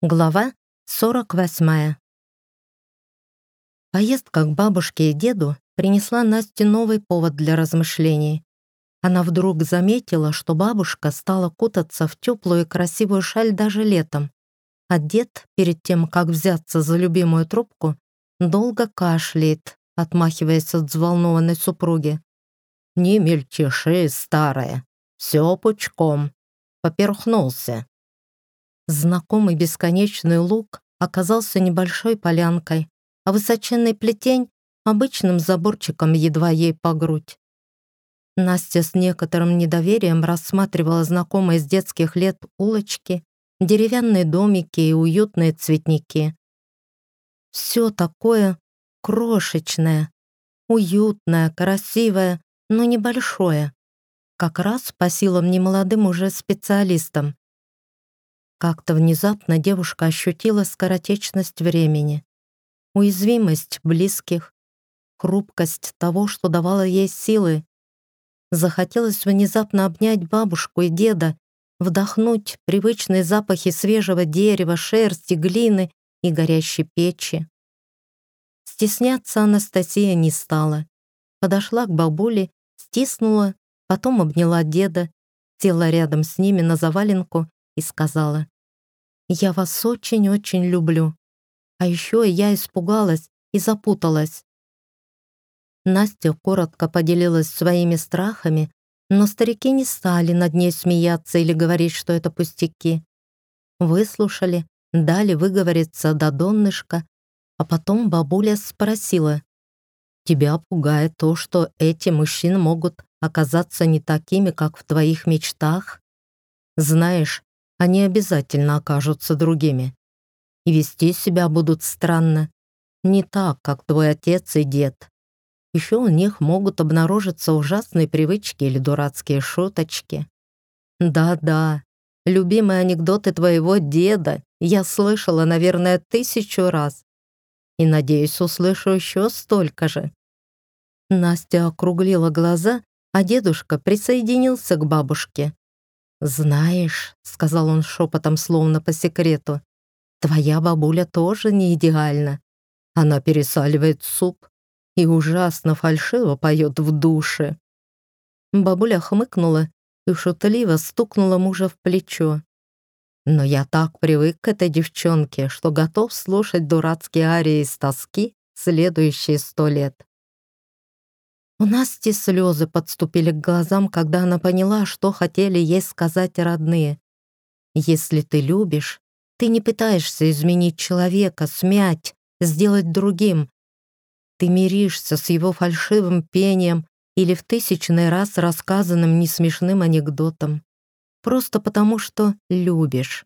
Глава 48. Поездка к бабушке и деду принесла Насте новый повод для размышлений. Она вдруг заметила, что бабушка стала кутаться в теплую и красивую шаль даже летом, а дед, перед тем, как взяться за любимую трубку, долго кашляет, отмахиваясь от взволнованной супруги. «Не мельтеши, старая, все пучком», — поперхнулся. Знакомый бесконечный луг оказался небольшой полянкой, а высоченный плетень — обычным заборчиком едва ей по грудь. Настя с некоторым недоверием рассматривала знакомые с детских лет улочки, деревянные домики и уютные цветники. Все такое крошечное, уютное, красивое, но небольшое. Как раз по силам немолодым уже специалистам. Как-то внезапно девушка ощутила скоротечность времени, уязвимость близких, хрупкость того, что давало ей силы. Захотелось внезапно обнять бабушку и деда, вдохнуть привычные запахи свежего дерева, шерсти, глины и горящей печи. Стесняться Анастасия не стала. Подошла к бабуле, стиснула, потом обняла деда, села рядом с ними на заваленку и сказала: «Я вас очень-очень люблю. А еще я испугалась и запуталась». Настя коротко поделилась своими страхами, но старики не стали над ней смеяться или говорить, что это пустяки. Выслушали, дали выговориться до донышка, а потом бабуля спросила: «Тебя пугает то, что эти мужчины могут оказаться не такими, как в твоих мечтах? Знаешь, они обязательно окажутся другими. И вести себя будут странно. Не так, как твой отец и дед. Еще у них могут обнаружиться ужасные привычки или дурацкие шуточки. Да-да, любимые анекдоты твоего деда я слышала, наверное, 1000 раз. И, надеюсь, услышу еще столько же». Настя округлила глаза, а дедушка присоединился к бабушке. «Знаешь», — сказал он шепотом, словно по секрету, «твоя бабуля тоже не идеальна. Она пересаливает суп и ужасно фальшиво поет в душе». Бабуля хмыкнула и шутливо стукнула мужа в плечо. «Но я так привык к этой девчонке, что готов слушать дурацкие арии из тоски следующие 100 лет». У Насти слезы подступили к глазам, когда она поняла, что хотели ей сказать родные. Если ты любишь, ты не пытаешься изменить человека, смять, сделать другим. Ты миришься с его фальшивым пением или в 1000-й раз рассказанным несмешным анекдотом. Просто потому, что любишь.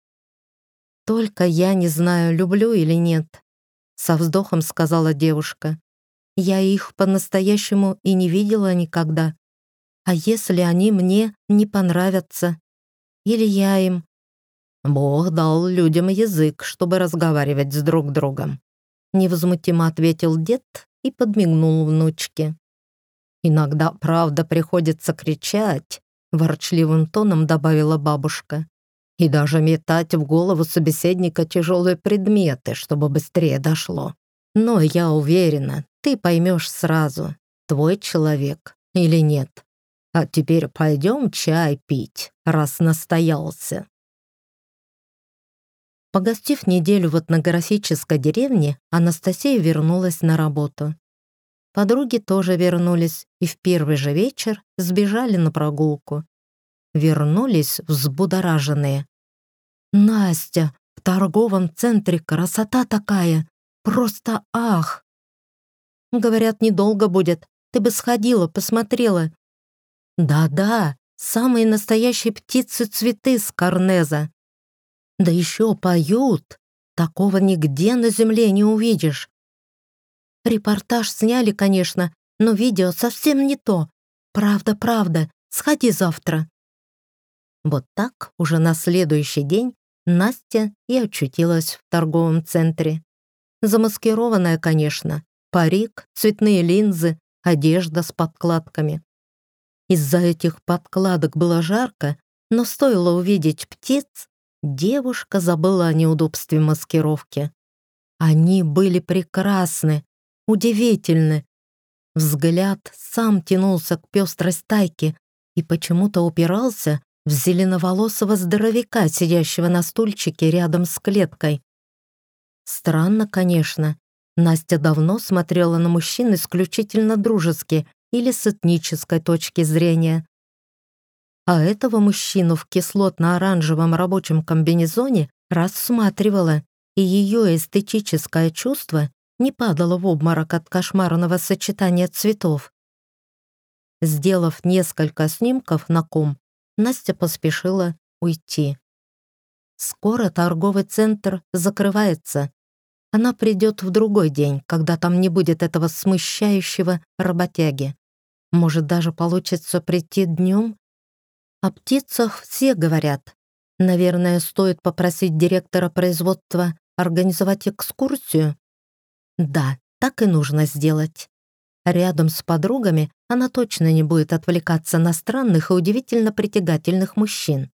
«Только я не знаю, люблю или нет», — со вздохом сказала девушка. «Я их по-настоящему и не видела никогда. А если они мне не понравятся? Или я им?» «Бог дал людям язык, чтобы разговаривать с друг другом», — невозмутимо ответил дед и подмигнул внучке. «Иногда, правда, приходится кричать», — ворчливым тоном добавила бабушка, «и даже метать в голову собеседника тяжелые предметы, чтобы быстрее дошло. Но я уверена, ты поймешь сразу, твой человек или нет. А теперь пойдем чай пить, раз настоялся». Погостив неделю в этнографической деревне, Анастасия вернулась на работу. Подруги тоже вернулись и в первый же вечер сбежали на прогулку. Вернулись взбудораженные. «Настя, в торговом центре красота такая! Просто ах!» «Говорят, недолго будет. Ты бы сходила, посмотрела». «Да-да, самые настоящие птицы-цветы с Корнеза. Да еще поют. Такого нигде на земле не увидишь. Репортаж сняли, конечно, но видео совсем не то. Правда, сходи завтра». Вот так уже на следующий день Настя и очутилась в торговом центре. Замаскированная, конечно. Парик, цветные линзы, одежда с подкладками. Из-за этих подкладок было жарко, но стоило увидеть птиц, Девушка забыла о неудобстве маскировки. Они были прекрасны, удивительны. Взгляд сам тянулся к пестрой стайке и почему-то упирался в зеленоволосого здоровяка, сидящего на стульчике рядом с клеткой. Странно, конечно. Настя давно смотрела на мужчин исключительно дружески или с этнической точки зрения. А этого мужчину в кислотно-оранжевом рабочем комбинезоне рассматривала, и ее эстетическое чувство не падало в обморок от кошмарного сочетания цветов. Сделав несколько снимков на ком, Настя поспешила уйти. Скоро торговый центр закрывается. Она придет в другой день, когда там не будет этого смущающего работяги. Может, даже получится прийти днем? О птицах все говорят. Наверное, стоит попросить директора производства организовать экскурсию? Да, так и нужно сделать. Рядом с подругами она точно не будет отвлекаться на странных и удивительно притягательных мужчин.